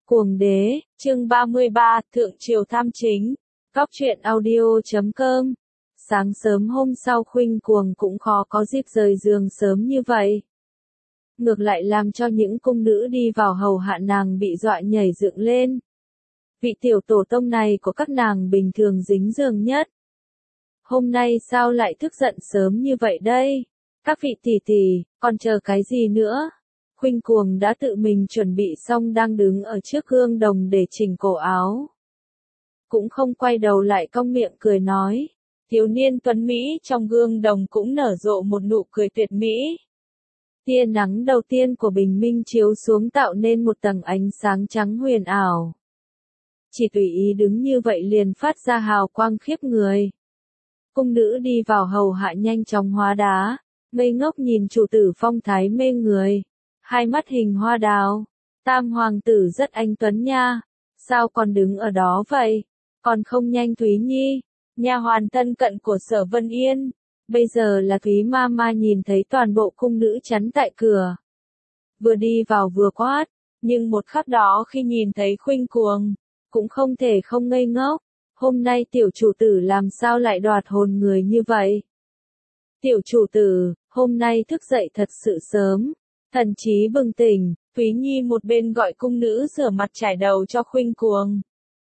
Cuồng đế, chương 33, Thượng Triều Tham Chính, Góc truyện audio.com. Sáng sớm hôm sau Khuynh Cuồng cũng khó có dịp rời giường sớm như vậy. Ngược lại làm cho những cung nữ đi vào hầu hạ nàng bị dọa nhảy dựng lên. Vị tiểu tổ tông này của các nàng bình thường dính giường nhất. Hôm nay sao lại thức giận sớm như vậy đây? Các vị tỷ tỷ, còn chờ cái gì nữa? Khuynh Cuồng đã tự mình chuẩn bị xong đang đứng ở trước gương đồng để chỉnh cổ áo. Cũng không quay đầu lại cong miệng cười nói. Thiếu niên tuấn Mỹ trong gương đồng cũng nở rộ một nụ cười tuyệt mỹ. Tia nắng đầu tiên của bình minh chiếu xuống tạo nên một tầng ánh sáng trắng huyền ảo. Chỉ tùy ý đứng như vậy liền phát ra hào quang khiếp người. Cung nữ đi vào hầu hạ nhanh chóng hóa đá, ngây ngốc nhìn chủ tử phong thái mê người. Hai mắt hình hoa đào, Tam hoàng tử rất anh tuấn nha, sao còn đứng ở đó vậy, còn không nhanh Thúy Nhi, nha hoàn thân cận của Sở Vân Yên, bây giờ là Thúy Mama nhìn thấy toàn bộ cung nữ chắn tại cửa. Vừa đi vào vừa quát, nhưng một khắc đó khi nhìn thấy Khuynh Cuồng, cũng không thể không ngây ngốc, hôm nay tiểu chủ tử làm sao lại đoạt hồn người như vậy. Tiểu chủ tử, hôm nay thức dậy thật sự sớm. Thần trí bừng tỉnh, Thúy Nhi một bên gọi cung nữ rửa mặt trải đầu cho Khuynh Cuồng.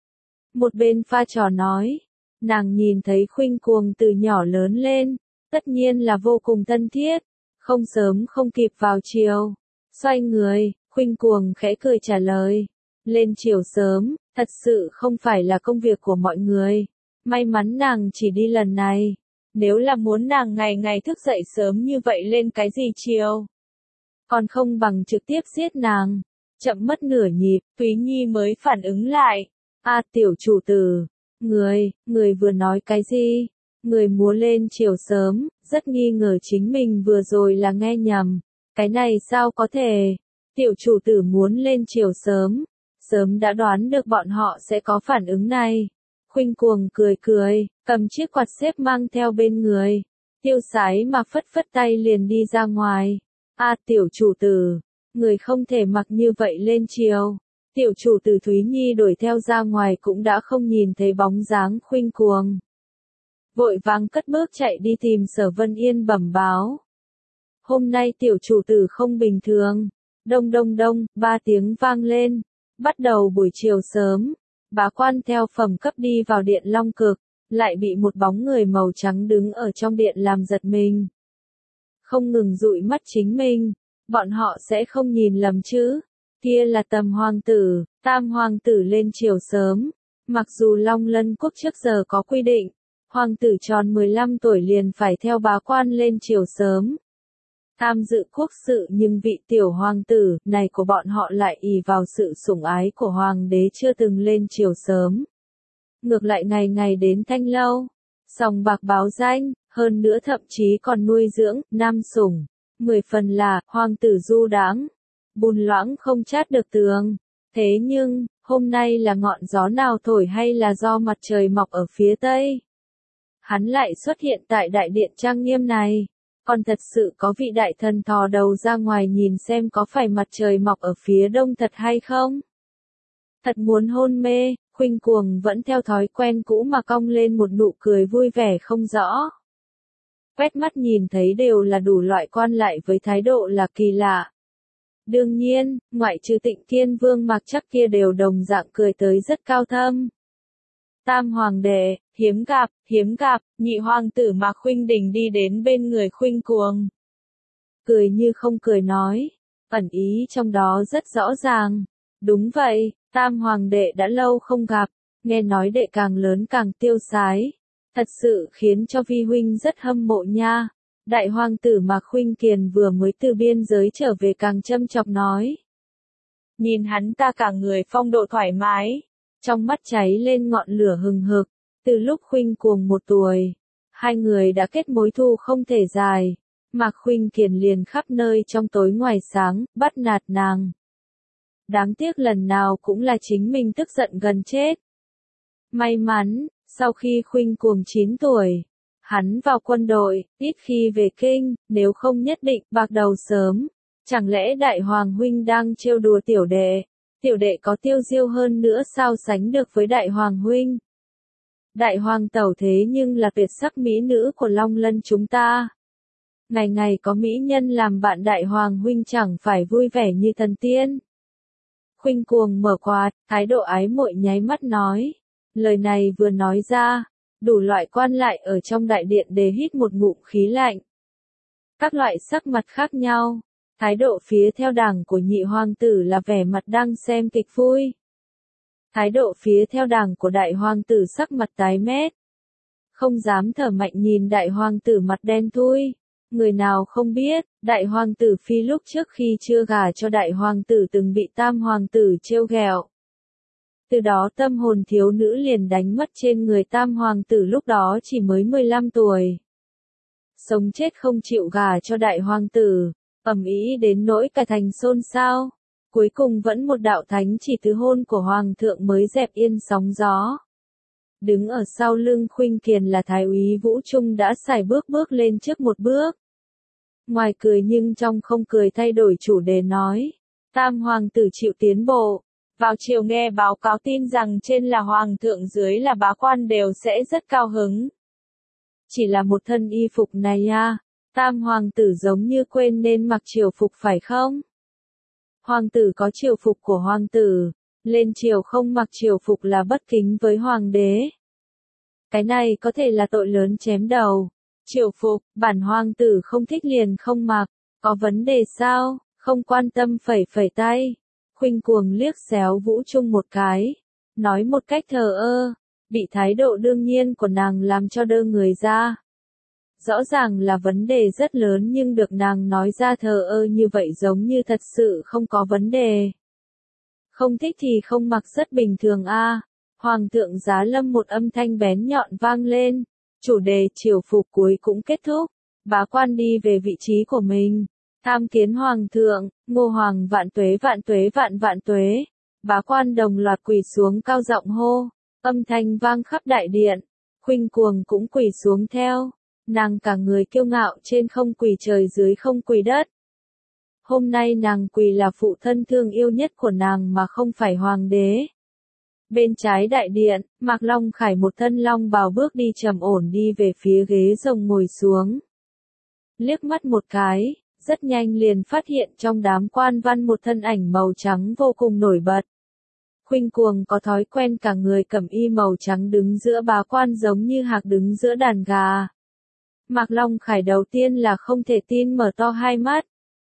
Một bên pha trò nói, nàng nhìn thấy Khuynh Cuồng từ nhỏ lớn lên, tất nhiên là vô cùng thân thiết, không sớm không kịp vào chiều. Xoay người, Khuynh Cuồng khẽ cười trả lời, lên chiều sớm, thật sự không phải là công việc của mọi người, may mắn nàng chỉ đi lần này, nếu là muốn nàng ngày ngày thức dậy sớm như vậy lên cái gì chiều. Còn không bằng trực tiếp giết nàng. Chậm mất nửa nhịp, Thúy Nhi mới phản ứng lại. Tiểu chủ tử, người vừa nói cái gì? Người múa lên chiều sớm, rất nghi ngờ chính mình vừa rồi là nghe nhầm. Cái này sao có thể? Tiểu chủ tử muốn lên chiều sớm, sớm đã đoán được bọn họ sẽ có phản ứng này. Khuynh Cuồng cười cười, cầm chiếc quạt xếp mang theo bên người. Tiêu sái mà phất phất tay liền đi ra ngoài. Tiểu chủ tử, người không thể mặc như vậy lên chiều. Tiểu chủ tử Thúy Nhi đuổi theo ra ngoài cũng đã không nhìn thấy bóng dáng Khuynh Cuồng. Vội vàng cất bước chạy đi tìm Sở Vân Yên bẩm báo. Hôm nay tiểu chủ tử không bình thường. Đông đông đông, 3 tiếng vang lên. Bắt đầu buổi chiều sớm, bá quan theo phẩm cấp đi vào điện Long Cực, lại bị một bóng người màu trắng đứng ở trong điện làm giật mình. Không ngừng dụi mắt chính mình, bọn họ sẽ không nhìn lầm chứ, kia là Tầm hoàng tử, Tam hoàng tử lên chiều sớm, mặc dù Long Lân quốc trước giờ có quy định, hoàng tử tròn 15 tuổi liền phải theo bá quan lên chiều sớm. Tham dự quốc sự nhưng vị tiểu hoàng tử này của bọn họ lại ỷ vào sự sủng ái của hoàng đế chưa từng lên chiều sớm. Ngược lại ngày ngày đến thanh lâu, sòng bạc báo danh, hơn nữa thậm chí còn nuôi dưỡng, nam sủng. 10 phần là, hoàng tử du đãng, bùn loãng không chát được tường. Thế nhưng, hôm nay là ngọn gió nào thổi hay là do mặt trời mọc ở phía tây? Hắn lại xuất hiện tại đại điện trang nghiêm này. Còn thật sự có vị đại thần thò đầu ra ngoài nhìn xem có phải mặt trời mọc ở phía đông thật hay không? Thật muốn hôn mê, Khuynh Cuồng vẫn theo thói quen cũ mà cong lên một nụ cười vui vẻ không rõ. Quét mắt nhìn thấy đều là đủ loại quan lại với thái độ là kỳ lạ. Đương nhiên, ngoại trừ Tịnh Thiên Vương Mạc Trắc kia đều đồng dạng cười tới rất cao thâm. Tam hoàng đệ, hiếm gặp, nhị hoàng tử Mạc Khuynh Đình đi đến bên người Khuynh Cuồng. Cười như không cười nói, ẩn ý trong đó rất rõ ràng. Đúng vậy, Tam hoàng đệ đã lâu không gặp, nghe nói đệ càng lớn càng tiêu sái. Thật sự khiến cho vi huynh rất hâm mộ nha. Đại hoàng tử Mạc Khuynh Kiền vừa mới từ biên giới trở về càng châm chọc nói. Nhìn hắn ta cả người phong độ thoải mái, trong mắt cháy lên ngọn lửa hừng hực. Từ lúc Khuynh Cuồng 1 tuổi, hai người đã kết mối thù không thể dài. Mạc Khuynh Kiền liền khắp nơi trong tối ngoài sáng, bắt nạt nàng. Đáng tiếc lần nào cũng là chính mình tức giận gần chết. May mắn, sau khi Khuynh Cuồng 9 tuổi, hắn vào quân đội, ít khi về kinh, nếu không nhất định bạc đầu sớm. Chẳng lẽ đại hoàng huynh đang trêu đùa tiểu đệ? Tiểu đệ có tiêu diêu hơn nữa sao sánh được với đại hoàng huynh. Đại hoàng tẩu thế nhưng là tuyệt sắc mỹ nữ của Long Lân chúng ta. Ngày ngày có mỹ nhân làm bạn đại hoàng huynh chẳng phải vui vẻ như thần tiên. Khuynh Cuồng mở quạt, thái độ ái muội nháy mắt nói. Lời này vừa nói ra, đủ loại quan lại ở trong đại điện đều hít một ngụm khí lạnh. Các loại sắc mặt khác nhau, thái độ phía theo đảng của nhị hoàng tử là vẻ mặt đang xem kịch vui. Thái độ phía theo đảng của đại hoàng tử sắc mặt tái mét. Không dám thở mạnh nhìn đại hoàng tử mặt đen thui. Người nào không biết, đại hoàng tử Phi lúc trước khi chưa gả cho đại hoàng tử từng bị tam hoàng tử trêu ghẹo. Từ đó tâm hồn thiếu nữ liền đánh mất trên người tam hoàng tử lúc đó chỉ mới 15 tuổi. Sống chết không chịu gả cho đại hoàng tử, ầm ĩ đến nỗi cả thành xôn xao. Cuối cùng vẫn một đạo thánh chỉ thứ hôn của hoàng thượng mới dẹp yên sóng gió. Đứng ở sau lưng Khuynh Kiền là thái úy Vũ Trung đã sải bước bước lên trước một bước. Ngoài cười nhưng trong không cười thay đổi chủ đề nói. Tam hoàng tử chịu tiến bộ. Vào chiều nghe báo cáo tin rằng trên là hoàng thượng dưới là bá quan đều sẽ rất cao hứng. Chỉ là một thân y phục này à, tam hoàng tử giống như quên nên mặc triều phục phải không? Hoàng tử có triều phục của hoàng tử, lên triều không mặc triều phục là bất kính với hoàng đế. Cái này có thể là tội lớn chém đầu. Triều phục, bản hoàng tử không thích liền không mặc, có vấn đề sao, không quan tâm phẩy phẩy tay. Khuynh Cuồng liếc xéo Vũ Trung một cái, nói một cách thờ ơ, bị thái độ đương nhiên của nàng làm cho đơ người ra. Rõ ràng là vấn đề rất lớn nhưng được nàng nói ra thờ ơ như vậy giống như thật sự không có vấn đề. Không thích thì không mặc rất bình thường a. Hoàng thượng Giá Lâm một âm thanh bén nhọn vang lên, chủ đề triều phục cuối cũng kết thúc, bá quan đi về vị trí của mình. Tham kiến hoàng thượng, Ngô hoàng vạn tuế vạn tuế vạn vạn tuế. Bá quan đồng loạt quỳ xuống cao giọng hô, âm thanh vang khắp đại điện. Khuynh Cuồng cũng quỳ xuống theo, nàng cả người kiêu ngạo trên không quỳ trời dưới không quỳ đất. Hôm nay nàng quỳ là phụ thân thương yêu nhất của nàng mà không phải hoàng đế. Bên trái đại điện, Mạc Long Khải một thân long bào bước đi trầm ổn đi về phía ghế rồng ngồi xuống. Liếc mắt một cái, rất nhanh liền phát hiện trong đám quan văn một thân ảnh màu trắng vô cùng nổi bật. Khuynh Cuồng có thói quen cả người cẩm y màu trắng đứng giữa bá quan giống như hạc đứng giữa đàn gà. Mạc Long Khải đầu tiên là không thể tin mở to hai mắt.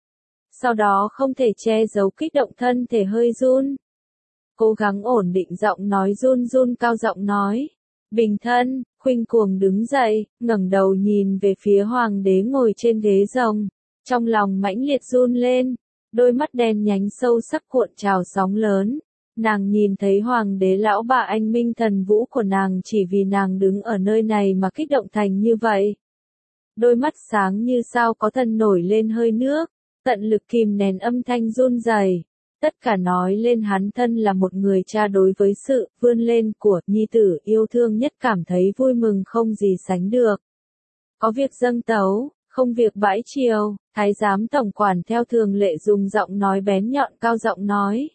Sau đó không thể che giấu kích động thân thể hơi run. Cố gắng ổn định giọng nói run run cao giọng nói. Bình thân, Khuynh Cuồng đứng dậy, ngẩng đầu nhìn về phía hoàng đế ngồi trên ghế rồng. Trong lòng mãnh liệt run lên, đôi mắt đen nhánh sâu sắc cuộn trào sóng lớn. Nàng nhìn thấy hoàng đế lão bà anh minh thần vũ của nàng chỉ vì nàng đứng ở nơi này mà kích động thành như vậy. Đôi mắt sáng như sao có thần nổi lên hơi nước, tận lực kìm nén âm thanh run rẩy. Tất cả nói lên hắn thân là một người cha đối với sự vươn lên của nhi tử yêu thương nhất cảm thấy vui mừng không gì sánh được. Có việc dâng tấu, không việc bãi triều, thái giám tổng quản theo thường lệ dùng giọng nói bén nhọn cao giọng nói.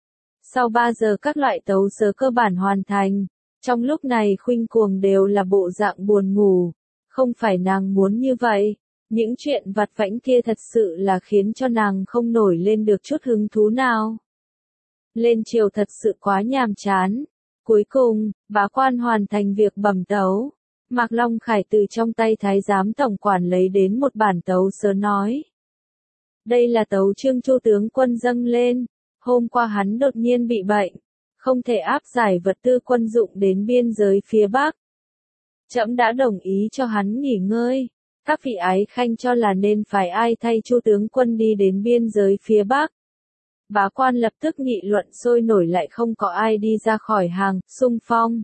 Sau 3 giờ các loại tấu sớ cơ bản hoàn thành, trong lúc này Khuynh Cuồng đều là bộ dạng buồn ngủ, không phải nàng muốn như vậy. Những chuyện vặt vãnh kia thật sự là khiến cho nàng không nổi lên được chút hứng thú nào. Lên triều thật sự quá nhàm chán. Cuối cùng, bá quan hoàn thành việc bẩm tấu. Mạc Long Khải từ trong tay thái giám tổng quản lấy đến một bản tấu sớ nói. Đây là tấu chương Chu tướng quân dâng lên. Hôm qua hắn đột nhiên bị bệnh, không thể áp giải vật tư quân dụng đến biên giới phía Bắc. Trẫm đã đồng ý cho hắn nghỉ ngơi. Các vị ái khanh cho là nên phải ai thay Chu tướng quân đi đến biên giới phía Bắc. Bá quan lập tức nghị luận sôi nổi lại không có ai đi ra khỏi hàng, xung phong.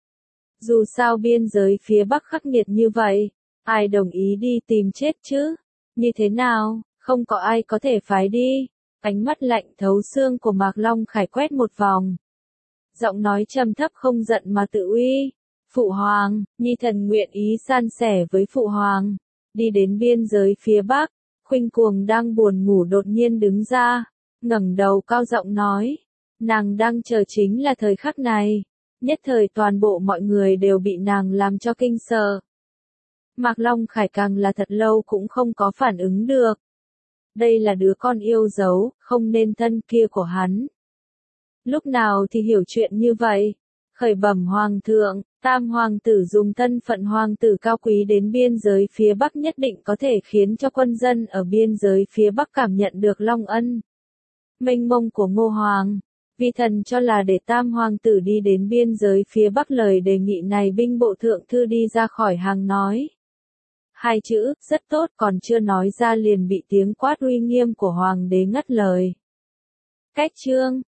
Dù sao biên giới phía Bắc khắc nghiệt như vậy, ai đồng ý đi tìm chết chứ? Như thế nào, không có ai có thể phái đi. Ánh mắt lạnh thấu xương của Mạc Long Khải quét một vòng. Giọng nói trầm thấp không giận mà tự uy. Phụ hoàng, nhi thần nguyện ý san sẻ với phụ hoàng. Đi đến biên giới phía Bắc, Khuynh Cuồng đang buồn ngủ đột nhiên đứng ra, ngẩng đầu cao giọng nói. Nàng đang chờ chính là thời khắc này. Nhất thời toàn bộ mọi người đều bị nàng làm cho kinh sợ. Mạc Long Khải càng là thật lâu cũng không có phản ứng được. Đây là đứa con yêu dấu, không nên thân kia của hắn. Lúc nào thì hiểu chuyện như vậy? Khởi bẩm hoàng thượng, Tam hoàng tử dùng thân phận hoàng tử cao quý đến biên giới phía Bắc nhất định có thể khiến cho quân dân ở biên giới phía Bắc cảm nhận được long ân mênh mông của Ngô Hoàng. Vi thần cho là để Tam hoàng tử đi đến biên giới phía Bắc, lời đề nghị này binh bộ thượng thư đi ra khỏi hàng nói. Hai chữ, rất tốt, còn chưa nói ra liền bị tiếng quát uy nghiêm của hoàng đế ngắt lời. Cách chương